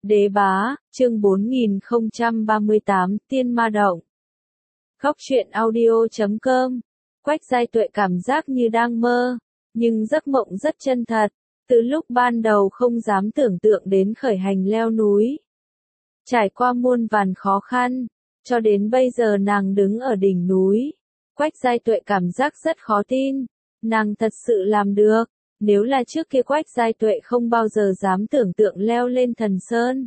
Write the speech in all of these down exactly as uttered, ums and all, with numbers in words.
Đế bá, chương bốn nghìn không trăm ba mươi tám, Tiên Ma Động. Góc truyện audio chấm com. Quách Giai Tuệ cảm giác như đang mơ, nhưng giấc mộng rất chân thật. Từ lúc ban đầu không dám tưởng tượng đến khởi hành leo núi, trải qua muôn vàn khó khăn, cho đến bây giờ nàng đứng ở đỉnh núi. Quách Giai Tuệ cảm giác rất khó tin, nàng thật sự làm được. Nếu là trước kia Quách Giai Tuệ không bao giờ dám tưởng tượng leo lên Thần Sơn.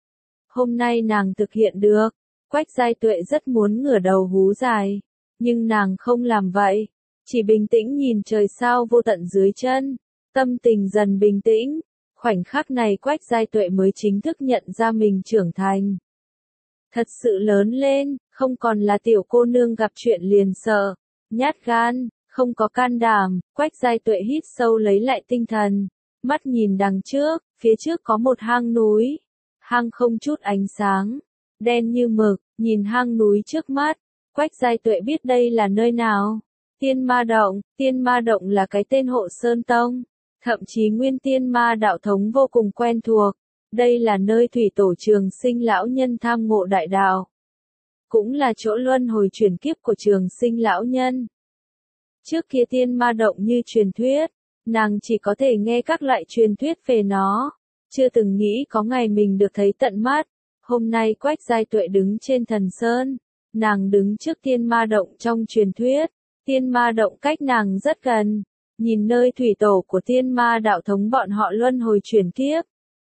Hôm nay nàng thực hiện được. Quách Giai Tuệ rất muốn ngửa đầu hú dài, nhưng nàng không làm vậy, chỉ bình tĩnh nhìn trời sao vô tận dưới chân, tâm tình dần bình tĩnh. Khoảnh khắc này Quách Giai Tuệ mới chính thức nhận ra mình trưởng thành. Thật sự lớn lên, không còn là tiểu cô nương gặp chuyện liền sợ, nhát gan, không có can đảm. Quách Giai Tuệ hít sâu lấy lại tinh thần, mắt nhìn đằng trước, phía trước có một hang núi, hang không chút ánh sáng, đen như mực. Nhìn hang núi trước mắt, Quách Giai Tuệ biết đây là nơi nào. Tiên Ma Động. Tiên Ma Động là cái tên Hộ Sơn Tông, thậm chí nguyên Tiên Ma đạo thống vô cùng quen thuộc. Đây là nơi thủy tổ Trường Sinh lão nhân tham ngộ đại đạo, cũng là chỗ luân hồi chuyển kiếp của Trường Sinh lão nhân. Trước kia Tiên Ma Động như truyền thuyết, nàng chỉ có thể nghe các loại truyền thuyết về nó, chưa từng nghĩ có ngày mình được thấy tận mắt. Hôm nay Quách Giai Tuệ đứng trên Thần Sơn, nàng đứng trước Tiên Ma Động trong truyền thuyết. Tiên Ma Động cách nàng rất gần, nhìn nơi thủy tổ của Tiên Ma đạo thống bọn họ luân hồi chuyển kiếp.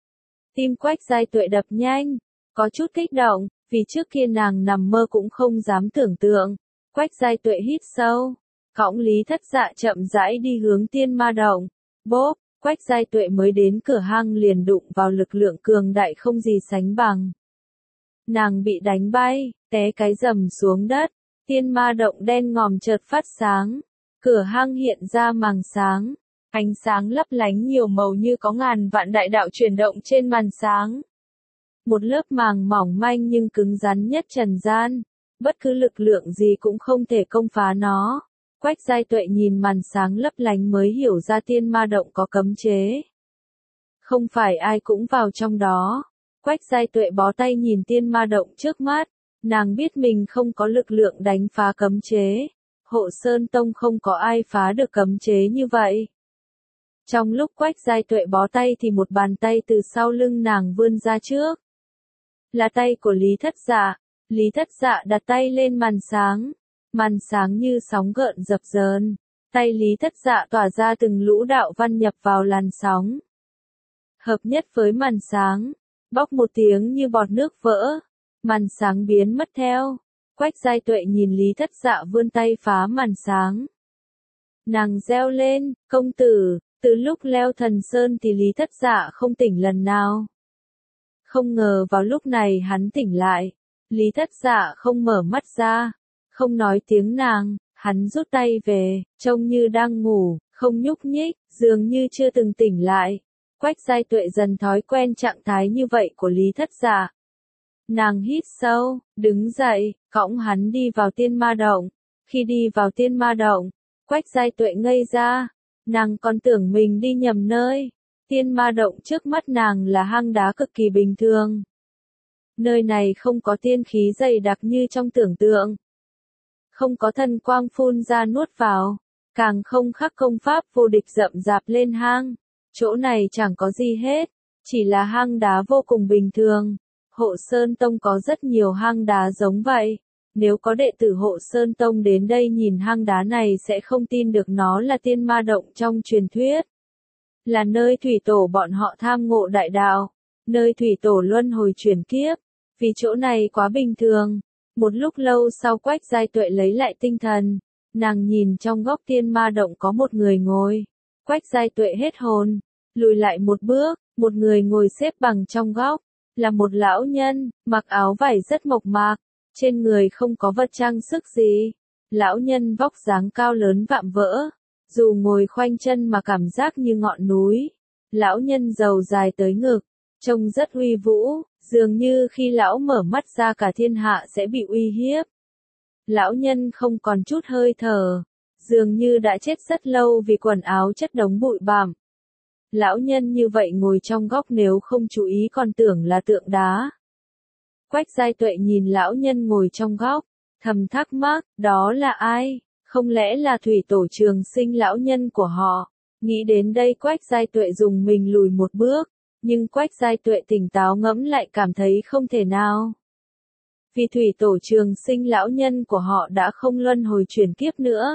Tim Quách Giai Tuệ đập nhanh, có chút kích động, vì trước kia nàng nằm mơ cũng không dám tưởng tượng. Quách Giai Tuệ hít sâu, cõng Lý Thất Dạ chậm rãi đi hướng Tiên Ma Động. Bốp, Quách Giai Tuệ mới đến cửa hang liền đụng vào lực lượng cường đại không gì sánh bằng. Nàng bị đánh bay, té cái rầm xuống đất. Tiên Ma Động đen ngòm chợt phát sáng, cửa hang hiện ra màng sáng, ánh sáng lấp lánh nhiều màu như có ngàn vạn đại đạo chuyển động trên màn sáng. Một lớp màng mỏng manh nhưng cứng rắn nhất trần gian, bất cứ lực lượng gì cũng không thể công phá nó. Quách Giai Tuệ nhìn màn sáng lấp lánh mới hiểu ra Tiên Ma Động có cấm chế, không phải ai cũng vào trong đó. Quách Giai Tuệ bó tay nhìn Tiên Ma Động trước mắt, nàng biết mình không có lực lượng đánh phá cấm chế. Hộ Sơn Tông không có ai phá được cấm chế như vậy. Trong lúc Quách Giai Tuệ bó tay thì một bàn tay từ sau lưng nàng vươn ra trước. Là tay của Lý Thất Dạ. Lý Thất Dạ đặt tay lên màn sáng, màn sáng như sóng gợn dập dờn. Tay Lý Thất Dạ tỏa ra từng lũ đạo văn nhập vào làn sóng, hợp nhất với màn sáng. Bóc một tiếng như bọt nước vỡ, màn sáng biến mất theo. Quách Giai Tuệ nhìn Lý Thất Dạ vươn tay phá màn sáng. Nàng reo lên, công tử. Từ lúc leo Thần Sơn thì Lý Thất Dạ không tỉnh lần nào. Không ngờ vào lúc này hắn tỉnh lại. Lý Thất Dạ không mở mắt ra, không nói tiếng nàng, hắn rút tay về, trông như đang ngủ, không nhúc nhích, dường như chưa từng tỉnh lại. Quách Giai Tuệ dần thói quen trạng thái như vậy của Lý Thất Dạ. Nàng hít sâu, đứng dậy, cõng hắn đi vào Tiên Ma Động. Khi đi vào Tiên Ma Động, Quách Giai Tuệ ngây ra, nàng còn tưởng mình đi nhầm nơi. Tiên Ma Động trước mắt nàng là hang đá cực kỳ bình thường. Nơi này không có tiên khí dày đặc như trong tưởng tượng, không có thần quang phun ra nuốt vào, càng không khắc công pháp vô địch rậm rạp lên hang. Chỗ này chẳng có gì hết, chỉ là hang đá vô cùng bình thường. Hộ Sơn Tông có rất nhiều hang đá giống vậy. Nếu có đệ tử Hộ Sơn Tông đến đây nhìn hang đá này sẽ không tin được nó là Tiên Ma Động trong truyền thuyết. Là nơi thủy tổ bọn họ tham ngộ đại đạo, nơi thủy tổ luân hồi chuyển kiếp. Vì chỗ này quá bình thường. Một lúc lâu sau Quách Giai Tuệ lấy lại tinh thần, nàng nhìn trong góc Tiên Ma Động có một người ngồi. Quách Giai Tuệ hết hồn, lùi lại một bước, một người ngồi xếp bằng trong góc, là một lão nhân, mặc áo vải rất mộc mạc, trên người không có vật trang sức gì. Lão nhân vóc dáng cao lớn vạm vỡ, dù ngồi khoanh chân mà cảm giác như ngọn núi. Lão nhân râu dài tới ngực, trông rất uy vũ, dường như khi lão mở mắt ra cả thiên hạ sẽ bị uy hiếp. Lão nhân không còn chút hơi thở, dường như đã chết rất lâu vì quần áo chất đống bụi bặm. Lão nhân như vậy ngồi trong góc nếu không chú ý còn tưởng là tượng đá. Quách Giai Tuệ nhìn lão nhân ngồi trong góc, thầm thắc mắc, đó là ai? Không lẽ là thủy tổ Trường Sinh lão nhân của họ? Nghĩ đến đây Quách Giai Tuệ dùng mình lùi một bước, nhưng Quách Giai Tuệ tỉnh táo ngẫm lại cảm thấy không thể nào. Vì thủy tổ Trường Sinh lão nhân của họ đã không luân hồi chuyển kiếp nữa.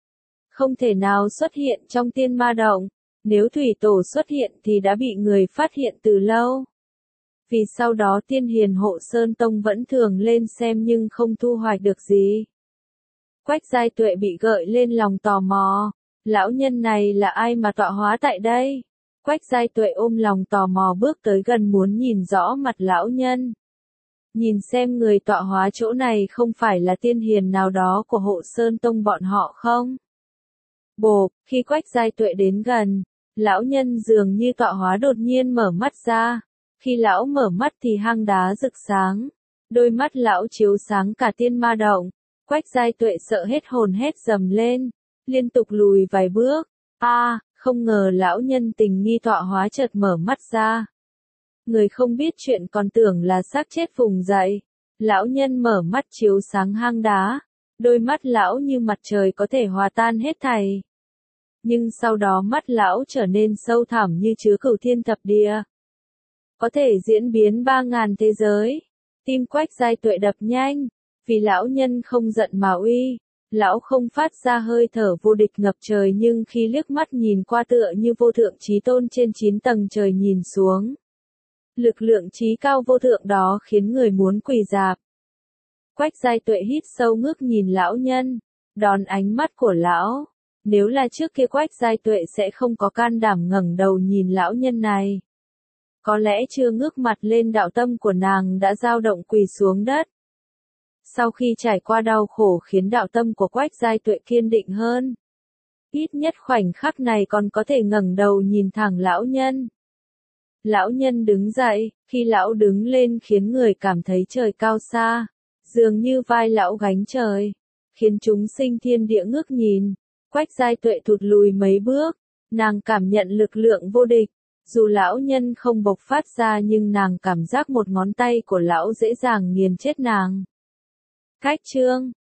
Không thể nào xuất hiện trong tiên ma động, nếu thủy tổ xuất hiện thì đã bị người phát hiện từ lâu. Vì sau đó tiên hiền hộ Sơn Tông vẫn thường lên xem nhưng không thu hoạch được gì. Quách Giai Tuệ bị gợi lên lòng tò mò, lão nhân này là ai mà tọa hóa tại đây? Quách Giai Tuệ ôm lòng tò mò bước tới gần muốn nhìn rõ mặt lão nhân. Nhìn xem người tọa hóa chỗ này không phải là tiên hiền nào đó của hộ Sơn Tông bọn họ không? Bộp, khi Quách Giai Tuệ đến gần, lão nhân dường như tọa hóa đột nhiên mở mắt ra. Khi lão mở mắt thì hang đá rực sáng, đôi mắt lão chiếu sáng cả tiên ma động. Quách Giai Tuệ sợ hết hồn hét dầm lên, liên tục lùi vài bước. A, à, không ngờ lão nhân tình nghi tọa hóa chợt mở mắt ra. Người không biết chuyện còn tưởng là xác chết vùng dậy. Lão nhân mở mắt chiếu sáng hang đá, đôi mắt lão như mặt trời có thể hòa tan hết thảy. Nhưng sau đó mắt lão trở nên sâu thẳm như chứa cửu thiên thập địa. Có thể diễn biến ba ngàn thế giới. Tim Quách Giai Tuệ đập nhanh, vì lão nhân không giận mà uy. Lão không phát ra hơi thở vô địch ngập trời nhưng khi liếc mắt nhìn qua tựa như vô thượng chí tôn trên chín tầng trời nhìn xuống. Lực lượng chí cao vô thượng đó khiến người muốn quỳ rạp. Quách Giai Tuệ hít sâu ngước nhìn lão nhân, đón ánh mắt của lão. Nếu là trước kia Quách Giai Tuệ sẽ không có can đảm ngẩng đầu nhìn lão nhân này. Có lẽ chưa ngước mặt lên đạo tâm của nàng đã dao động quỳ xuống đất. Sau khi trải qua đau khổ khiến đạo tâm của Quách Giai Tuệ kiên định hơn. Ít nhất khoảnh khắc này còn có thể ngẩng đầu nhìn thẳng lão nhân. Lão nhân đứng dậy, khi lão đứng lên khiến người cảm thấy trời cao xa, dường như vai lão gánh trời, khiến chúng sinh thiên địa ngước nhìn. Quách Giai Tuệ thụt lùi mấy bước, nàng cảm nhận lực lượng vô địch. Dù lão nhân không bộc phát ra nhưng nàng cảm giác một ngón tay của lão dễ dàng nghiền chết nàng. Cách chương